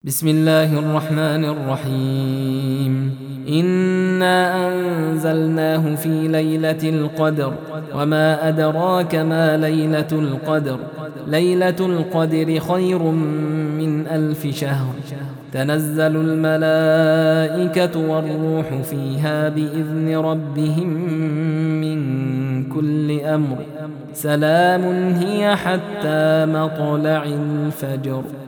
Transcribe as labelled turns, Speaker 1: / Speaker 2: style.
Speaker 1: بسم الله الرحمن الرحيم إنا أنزلناه في ليلة القدر وما أدراك ما ليلة القدر ليلة القدر خير من 1000 شهر تنزل الملائكة والروح فيها بإذن ربهم من كل أمر سلام هي حتى مطلع الفجر.